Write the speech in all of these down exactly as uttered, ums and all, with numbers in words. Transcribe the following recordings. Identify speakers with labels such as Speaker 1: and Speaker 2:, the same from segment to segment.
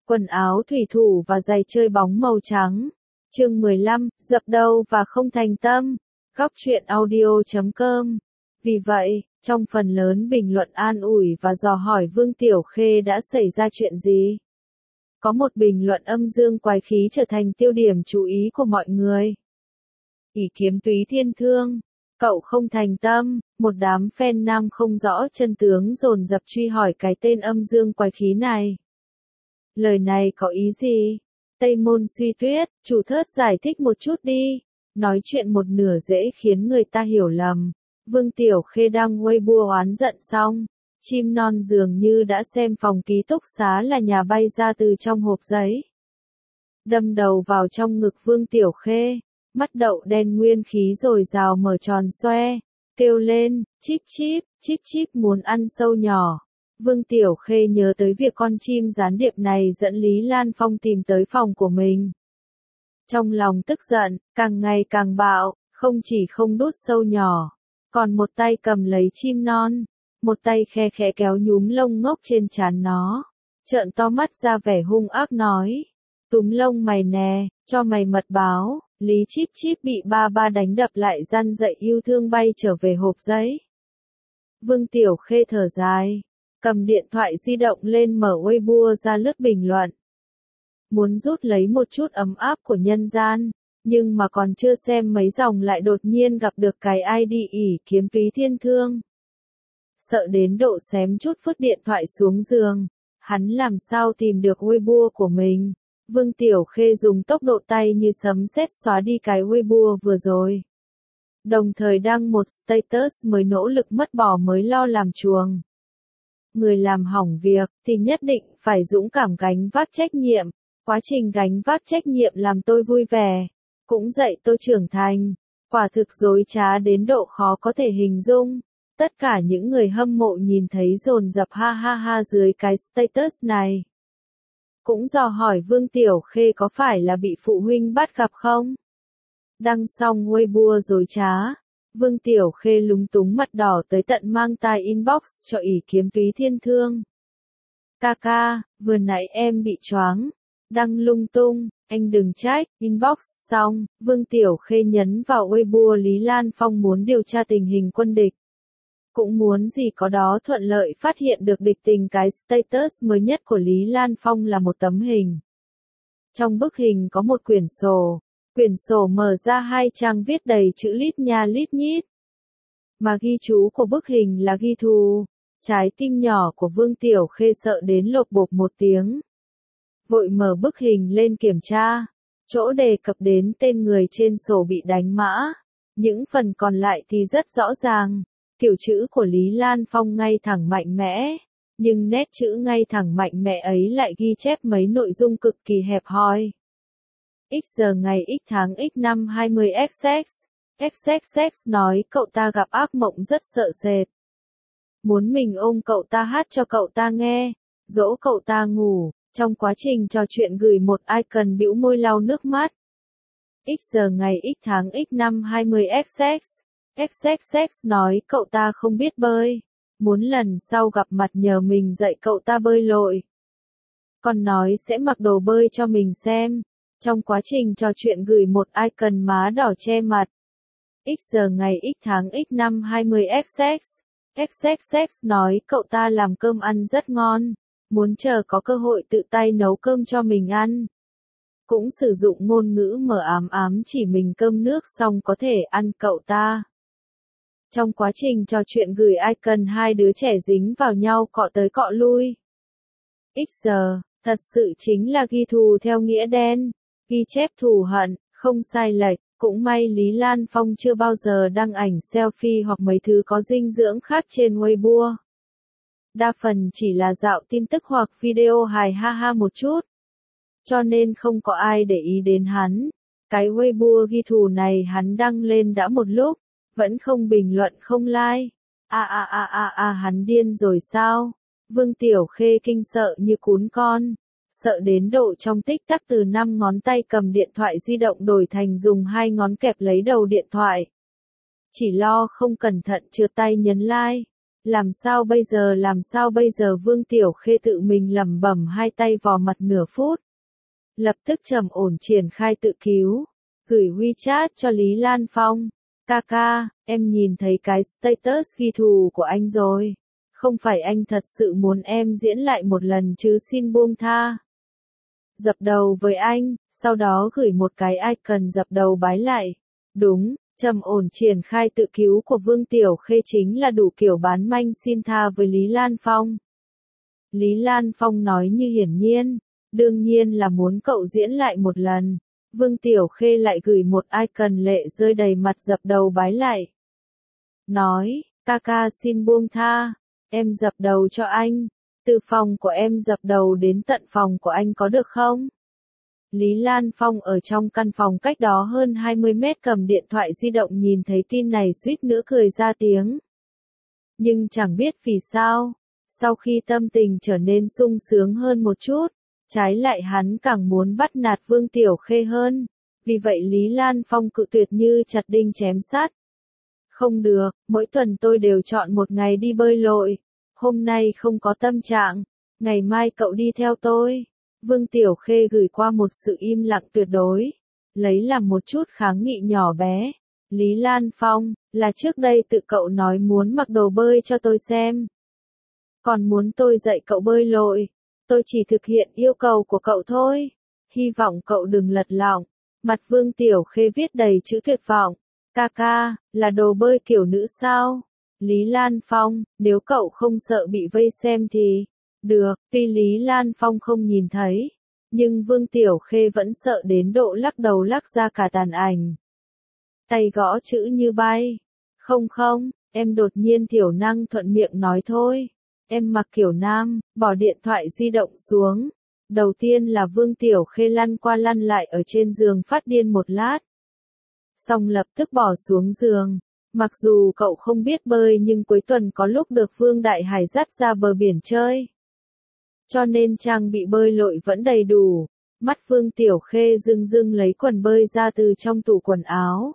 Speaker 1: quần áo thủy thủ và giày chơi bóng màu trắng. Chương mười lăm, dập đầu và không thành tâm. Góc truyện audio chấm com. Vì vậy, trong phần lớn bình luận an ủi và dò hỏi Vương Tiểu Khê đã xảy ra chuyện gì. Có một bình luận âm dương quái khí trở thành tiêu điểm chú ý của mọi người. ỷ Kiếm Túy Thiên Thương, cậu không thành tâm, một đám fan nam không rõ chân tướng dồn dập truy hỏi cái tên âm dương quái khí này. Lời này có ý gì? Tây Môn Suy Tuyết, chủ thớt giải thích một chút đi. Nói chuyện một nửa dễ khiến người ta hiểu lầm. Vương Tiểu Khê đang Weibo oán giận xong. Chim non dường như đã xem phòng ký túc xá là nhà bay ra từ trong hộp giấy. Đâm đầu vào trong ngực Vương Tiểu Khê. Mắt đậu đen nguyên khí rồi rào mở tròn xoe. Kêu lên, chíp chíp, chíp chíp muốn ăn sâu nhỏ. Vương Tiểu Khê nhớ tới việc con chim gián điệp này dẫn Lý Lan Phong tìm tới phòng của mình. Trong lòng tức giận, càng ngày càng bạo, không chỉ không đút sâu nhỏ, còn một tay cầm lấy chim non, một tay khe khẽ kéo nhúm lông ngốc trên trán nó, trợn to mắt ra vẻ hung ác nói, túm lông mày nè, cho mày mật báo. Lý Chíp Chíp bị ba ba đánh đập lại răn dậy yêu thương bay trở về hộp giấy. Vương Tiểu Khê thở dài, cầm điện thoại di động lên mở Weibo ra lướt bình luận. Muốn rút lấy một chút ấm áp của nhân gian, nhưng mà còn chưa xem mấy dòng lại đột nhiên gặp được cái i đê ỷ Kiếm Túy Thiên Thương. Sợ đến độ xém chút vứt điện thoại xuống giường, hắn làm sao tìm được Weibo của mình. Vương Tiểu Khê dùng tốc độ tay như sấm sét xóa đi cái Weibo vừa rồi. Đồng thời đăng một status mới nỗ lực mất bỏ mới lo làm chuồng. Người làm hỏng việc thì nhất định phải dũng cảm gánh vác trách nhiệm. Quá trình gánh vác trách nhiệm làm tôi vui vẻ, cũng dạy tôi trưởng thành. Quả thực dối trá đến độ khó có thể hình dung. Tất cả những người hâm mộ nhìn thấy dồn dập ha ha ha dưới cái status này. Cũng dò hỏi Vương Tiểu Khê có phải là bị phụ huynh bắt gặp không? Đăng xong Weibo dối trá, Vương Tiểu Khê lúng túng mặt đỏ tới tận mang tai inbox cho ỷ Kiếm Túy Thiên Thương. Ca ca, vừa nãy em bị choáng, đăng lung tung, anh đừng trách. Inbox xong, Vương Tiểu Khê nhấn vào Weibo Lý Lan Phong muốn điều tra tình hình quân địch. Cũng muốn gì có đó thuận lợi phát hiện được địch tình. Cái status mới nhất của Lý Lan Phong là một tấm hình. Trong bức hình có một quyển sổ. Quyển sổ mở ra hai trang viết đầy chữ lít nha lít nhít. Mà ghi chú của bức hình là ghi thù. Trái tim nhỏ của Vương Tiểu Khê sợ đến lộp bộp một tiếng. Vội mở bức hình lên kiểm tra. Chỗ đề cập đến tên người trên sổ bị đánh mã. Những phần còn lại thì rất rõ ràng. Kiểu chữ của Lý Lan Phong ngay thẳng mạnh mẽ. Nhưng nét chữ ngay thẳng mạnh mẽ ấy lại ghi chép mấy nội dung cực kỳ hẹp hòi. X giờ ngày X tháng X năm hai mươi x x. x x x nói cậu ta gặp ác mộng rất sợ sệt. Muốn mình ôm cậu ta hát cho cậu ta nghe. Dỗ cậu ta ngủ. Trong quá trình trò chuyện gửi một icon bĩu môi lau nước mắt. X giờ ngày X tháng X năm hai mươi x x. x x x nói cậu ta không biết bơi. Muốn lần sau gặp mặt nhờ mình dạy cậu ta bơi lội. Còn nói sẽ mặc đồ bơi cho mình xem. Trong quá trình trò chuyện gửi một icon má đỏ che mặt. X giờ ngày X tháng X năm hai mươi x x. x x x nói cậu ta làm cơm ăn rất ngon. Muốn chờ có cơ hội tự tay nấu cơm cho mình ăn. Cũng sử dụng ngôn ngữ mờ ám ám chỉ mình cơm nước xong có thể ăn cậu ta. Trong quá trình trò chuyện gửi icon hai đứa trẻ dính vào nhau cọ tới cọ lui. X giờ, thật sự chính là ghi thù theo nghĩa đen, ghi chép thù hận, không sai lệch. Cũng may Lý Lan Phong chưa bao giờ đăng ảnh selfie hoặc mấy thứ có dinh dưỡng khác trên Weibo. Đa phần chỉ là dạo tin tức hoặc video hài ha ha một chút. Cho nên không có ai để ý đến hắn. Cái Weibo ghi thù này hắn đăng lên đã một lúc. Vẫn không bình luận không like. À à à à à hắn điên rồi sao? Vương Tiểu Khê kinh sợ như cún con. Sợ đến độ trong tích tắc từ năm ngón tay cầm điện thoại di động đổi thành dùng hai ngón kẹp lấy đầu điện thoại. Chỉ lo không cẩn thận trượt tay nhấn like. Làm sao bây giờ làm sao bây giờ Vương Tiểu Khê tự mình lẩm bẩm hai tay vò mặt nửa phút. Lập tức trầm ổn triển khai tự cứu. Gửi WeChat cho Lý Lan Phong. Ca ca, em nhìn thấy cái status ghi thù của anh rồi. Không phải anh thật sự muốn em diễn lại một lần chứ, xin buông tha. Dập đầu với anh, sau đó gửi một cái icon dập đầu bái lại. Đúng, trầm ổn triển khai tự cứu của Vương Tiểu Khê chính là đủ kiểu bán manh xin tha với Lý Lan Phong. Lý Lan Phong nói như hiển nhiên, đương nhiên là muốn cậu diễn lại một lần. Vương Tiểu Khê lại gửi một icon lệ rơi đầy mặt dập đầu bái lại. Nói, ca ca xin buông tha, em dập đầu cho anh, từ phòng của em dập đầu đến tận phòng của anh có được không? Lý Lan Phong ở trong căn phòng cách đó hơn hai mươi mét cầm điện thoại di động nhìn thấy tin này suýt nữa cười ra tiếng. Nhưng chẳng biết vì sao, sau khi tâm tình trở nên sung sướng hơn một chút, trái lại hắn càng muốn bắt nạt Vương Tiểu Khê hơn, vì vậy Lý Lan Phong cự tuyệt như chặt đinh chém sắt. Không được, mỗi tuần tôi đều chọn một ngày đi bơi lội, hôm nay không có tâm trạng, ngày mai cậu đi theo tôi. Vương Tiểu Khê gửi qua một sự im lặng tuyệt đối, lấy làm một chút kháng nghị nhỏ bé. Lý Lan Phong, là trước đây tự cậu nói muốn mặc đồ bơi cho tôi xem. Còn muốn tôi dạy cậu bơi lội, tôi chỉ thực hiện yêu cầu của cậu thôi. Hy vọng cậu đừng lật lọng. Mặt Vương Tiểu Khê viết đầy chữ tuyệt vọng. Ca ca, là đồ bơi kiểu nữ sao? Lý Lan Phong, nếu cậu không sợ bị vây xem thì... Được, tuy Lý Lan Phong không nhìn thấy, nhưng Vương Tiểu Khê vẫn sợ đến độ lắc đầu lắc ra cả tàn ảnh. Tay gõ chữ như bay. Không không, em đột nhiên thiểu năng thuận miệng nói thôi. Em mặc kiểu nam, bỏ điện thoại di động xuống. Đầu tiên là Vương Tiểu Khê lăn qua lăn lại ở trên giường phát điên một lát. Xong lập tức bỏ xuống giường. Mặc dù cậu không biết bơi nhưng cuối tuần có lúc được Vương Đại Hải dắt ra bờ biển chơi. Cho nên trang bị bơi lội vẫn đầy đủ. Mắt Vương Tiểu Khê rưng rưng lấy quần bơi ra từ trong tủ quần áo.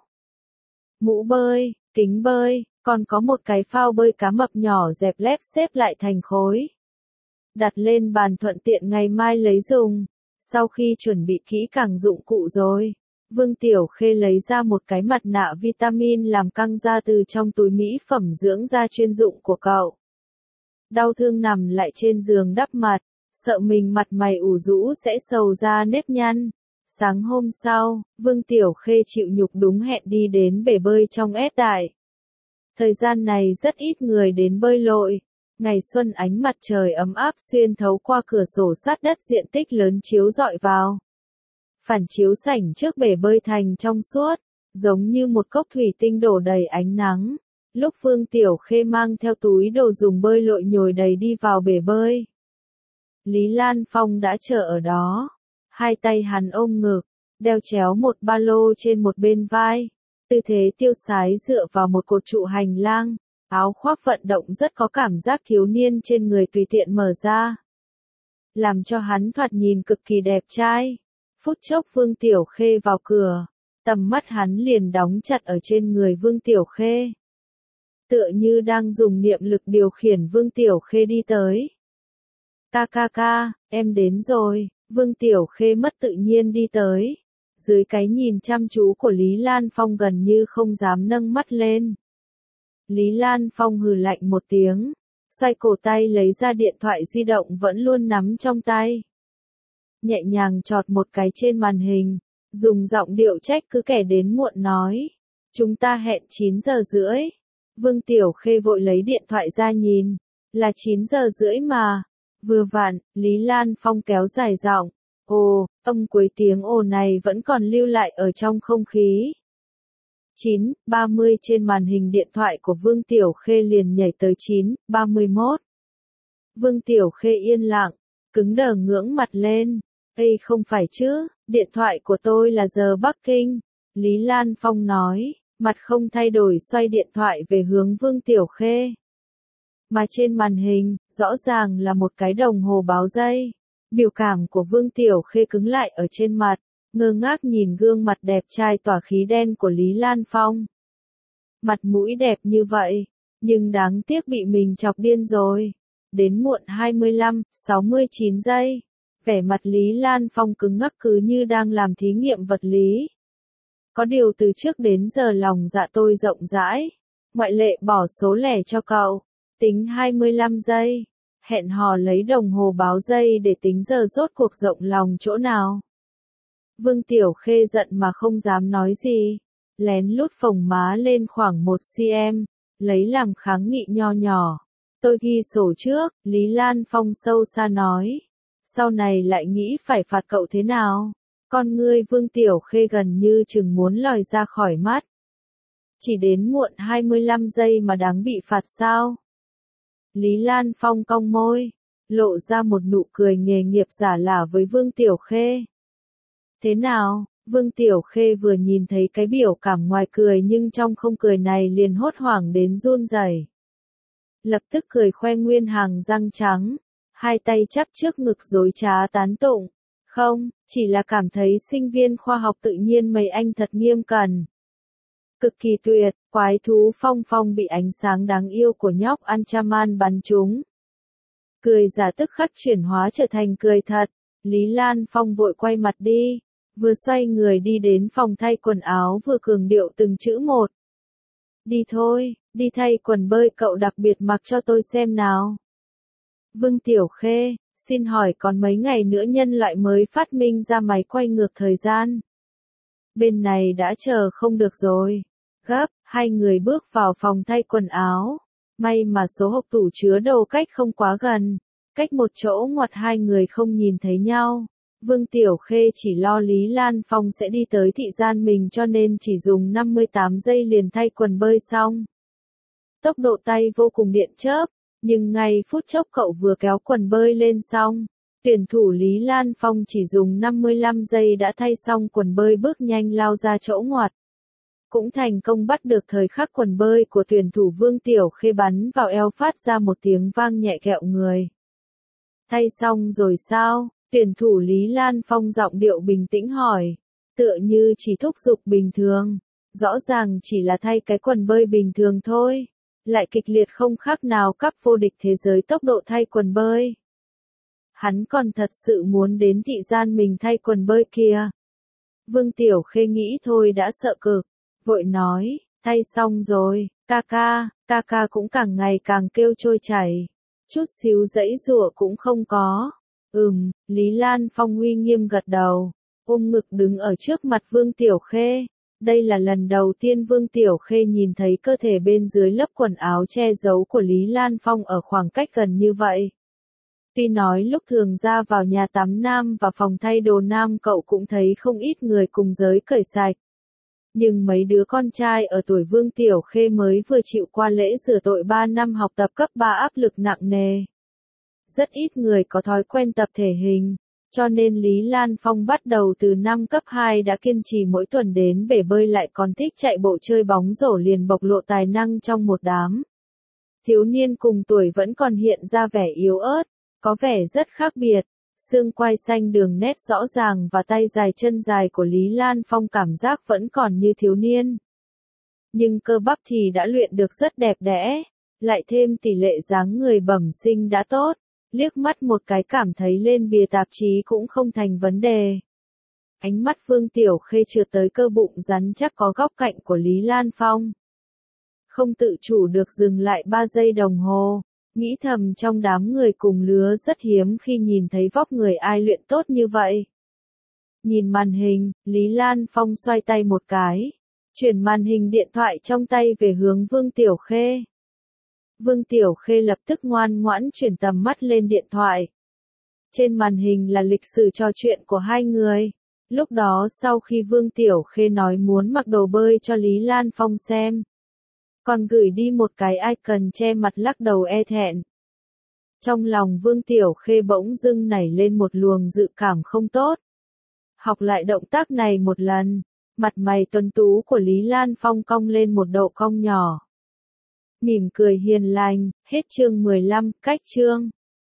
Speaker 1: Mũ bơi, kính bơi, còn có một cái phao bơi cá mập nhỏ dẹp lép xếp lại thành khối. Đặt lên bàn thuận tiện ngày mai lấy dùng. Sau khi chuẩn bị kỹ càng dụng cụ rồi, Vương Tiểu Khê lấy ra một cái mặt nạ vitamin làm căng ra từ trong túi mỹ phẩm dưỡng da chuyên dụng của cậu. Đau thương nằm lại trên giường đắp mặt, sợ mình mặt mày ủ rũ sẽ sầu ra nếp nhăn. Sáng hôm sau, Vương Tiểu Khê chịu nhục đúng hẹn đi đến bể bơi trong ét đại. Thời gian này rất ít người đến bơi lội. Ngày xuân ánh mặt trời ấm áp xuyên thấu qua cửa sổ sát đất diện tích lớn chiếu rọi vào. Phản chiếu sảnh trước bể bơi thành trong suốt, giống như một cốc thủy tinh đổ đầy ánh nắng. Lúc Vương Tiểu Khê mang theo túi đồ dùng bơi lội nhồi đầy đi vào bể bơi, Lý Lan Phong đã chờ ở đó. Hai tay hắn ôm ngực, đeo chéo một ba lô trên một bên vai. Tư thế tiêu sái dựa vào một cột trụ hành lang, áo khoác vận động rất có cảm giác thiếu niên trên người tùy tiện mở ra. Làm cho hắn thoạt nhìn cực kỳ đẹp trai. Phút chốc Vương Tiểu Khê vào cửa, tầm mắt hắn liền đóng chặt ở trên người Vương Tiểu Khê. Tựa như đang dùng niệm lực điều khiển Vương Tiểu Khê đi tới. Ca ca ca, em đến rồi. Vương Tiểu Khê mất tự nhiên đi tới. Dưới cái nhìn chăm chú của Lý Lan Phong gần như không dám nâng mắt lên. Lý Lan Phong hừ lạnh một tiếng, xoay cổ tay lấy ra điện thoại di động vẫn luôn nắm trong tay. Nhẹ nhàng chọt một cái trên màn hình, dùng giọng điệu trách cứ kẻ đến muộn nói. Chúng ta hẹn chín giờ rưỡi. Vương Tiểu Khê vội lấy điện thoại ra nhìn. Là chín giờ rưỡi mà. Vừa vặn, Lý Lan Phong kéo dài giọng. Ồ, âm cuối tiếng ồ này vẫn còn lưu lại ở trong không khí. chín ba mươi trên màn hình điện thoại của Vương Tiểu Khê liền nhảy tới chín ba mươi mốt. Vương Tiểu Khê yên lặng, cứng đờ ngưỡng mặt lên. Ê không phải chứ, điện thoại của tôi là giờ Bắc Kinh. Lý Lan Phong nói, mặt không thay đổi xoay điện thoại về hướng Vương Tiểu Khê. Mà trên màn hình, rõ ràng là một cái đồng hồ báo giây. Biểu cảm của Vương Tiểu Khê cứng lại ở trên mặt, ngơ ngác nhìn gương mặt đẹp trai tỏa khí đen của Lý Lan Phong. Mặt mũi đẹp như vậy, Nhưng đáng tiếc bị mình chọc điên rồi. Đến muộn hai mươi lăm, sáu mươi chín giây. Vẻ mặt Lý Lan Phong cứng ngắc cứ như đang làm thí nghiệm vật lý. Có điều từ trước đến giờ lòng dạ tôi rộng rãi. Ngoại lệ bỏ số lẻ cho cậu. Tính hai mươi lăm giây. Hẹn hò lấy đồng hồ báo giây để tính giờ rốt cuộc rộng lòng chỗ nào. Vương Tiểu Khê giận mà không dám nói gì. Lén lút phồng má lên khoảng một xăng-ti-mét, lấy làm kháng nghị nho nhỏ. Tôi ghi sổ trước, Lý Lan Phong sâu xa nói. Sau này lại nghĩ phải phạt cậu thế nào? Con ngươi Vương Tiểu Khê gần như chừng muốn lòi ra khỏi mắt. Chỉ đến muộn hai mươi lăm giây mà đáng bị phạt sao? Lý Lan Phong cong môi, lộ ra một nụ cười nghề nghiệp giả lả với Vương Tiểu Khê. Thế nào? Vương Tiểu Khê vừa nhìn thấy cái biểu cảm ngoài cười nhưng trong không cười này liền hốt hoảng đến run rẩy. Lập tức cười khoe nguyên hàng răng trắng, hai tay chắp trước ngực dối trá tán tụng. Không, chỉ là cảm thấy sinh viên khoa học tự nhiên mấy anh thật nghiêm cẩn. Cực kỳ tuyệt, quái thú Phong Phong bị ánh sáng đáng yêu của nhóc Anchaman bắn trúng. Cười giả tức khắc chuyển hóa trở thành cười thật, Lý Lan Phong vội quay mặt đi, vừa xoay người đi đến phòng thay quần áo vừa cường điệu từng chữ một. Đi thôi, đi thay quần bơi cậu đặc biệt mặc cho tôi xem nào. Vương Tiểu Khê, xin hỏi còn mấy ngày nữa nhân loại mới phát minh ra máy quay ngược thời gian? Bên này đã chờ không được rồi. Gấp, hai người bước vào phòng thay quần áo. May mà số hộp tủ chứa đồ cách không quá gần. Cách một chỗ ngoặt hai người không nhìn thấy nhau. Vương Tiểu Khê chỉ lo Lý Lan Phong sẽ đi tới thị gian mình cho nên chỉ dùng năm mươi tám giây liền thay quần bơi xong. Tốc độ tay vô cùng điện chớp, nhưng ngay phút chốc cậu vừa kéo quần bơi lên xong. Tuyển thủ Lý Lan Phong chỉ dùng năm mươi lăm giây đã thay xong quần bơi bước nhanh lao ra chỗ ngoặt. Cũng thành công bắt được thời khắc quần bơi của tuyển thủ Vương Tiểu Khê bắn vào eo phát ra một tiếng vang nhẹ kẹo người. Thay xong rồi sao? Tuyển thủ Lý Lan Phong giọng điệu bình tĩnh hỏi. Tựa như chỉ thúc giục bình thường. Rõ ràng chỉ là thay cái quần bơi bình thường thôi. Lại kịch liệt không khác nào cúp vô địch thế giới tốc độ thay quần bơi. Hắn còn thật sự muốn đến thị gian mình thay quần bơi kìa. Vương Tiểu Khê nghĩ thôi đã sợ cực. Vội nói, thay xong rồi, ca ca, ca ca cũng càng ngày càng kêu trôi chảy. Chút xíu dãy rủa cũng không có. Ừm, Lý Lan Phong uy nghiêm gật đầu, ôm ngực đứng ở trước mặt Vương Tiểu Khê. Đây là lần đầu tiên Vương Tiểu Khê nhìn thấy cơ thể bên dưới lớp quần áo che giấu của Lý Lan Phong ở khoảng cách gần như vậy. Tuy nói lúc thường ra vào nhà tắm nam và phòng thay đồ nam cậu cũng thấy không ít người cùng giới cởi sạch. Nhưng mấy đứa con trai ở tuổi Vương Tiểu Khê mới vừa chịu qua lễ rửa tội ba năm học tập cấp ba áp lực nặng nề. Rất ít người có thói quen tập thể hình, cho nên Lý Lan Phong bắt đầu từ năm cấp hai đã kiên trì mỗi tuần đến bể bơi lại còn thích chạy bộ chơi bóng rổ liền bộc lộ tài năng trong một đám. Thiếu niên cùng tuổi vẫn còn hiện ra vẻ yếu ớt, có vẻ rất khác biệt. Xương quai xanh đường nét rõ ràng và tay dài chân dài của Lý Lan Phong cảm giác vẫn còn như thiếu niên. Nhưng cơ bắp thì đã luyện được rất đẹp đẽ, lại thêm tỷ lệ dáng người bẩm sinh đã tốt, liếc mắt một cái cảm thấy lên bìa tạp chí cũng không thành vấn đề. Ánh mắt Vương Tiểu Khê trượt tới cơ bụng rắn chắc có góc cạnh của Lý Lan Phong. Không tự chủ được dừng lại ba giây đồng hồ. Nghĩ thầm trong đám người cùng lứa rất hiếm khi nhìn thấy vóc người ai luyện tốt như vậy. Nhìn màn hình, Lý Lan Phong xoay tay một cái, chuyển màn hình điện thoại trong tay về hướng Vương Tiểu Khê. Vương Tiểu Khê lập tức ngoan ngoãn chuyển tầm mắt lên điện thoại. Trên màn hình là lịch sử trò chuyện của hai người. Lúc đó sau khi Vương Tiểu Khê nói muốn mặc đồ bơi cho Lý Lan Phong xem. Còn gửi đi một cái icon che mặt lắc đầu e thẹn. Trong lòng Vương Tiểu Khê bỗng dưng nảy lên một luồng dự cảm không tốt. Học lại động tác này một lần, mặt mày tuấn tú của Lý Lan Phong cong lên một độ cong nhỏ. Mỉm cười hiền lành, hết chương mười lăm, cách chương.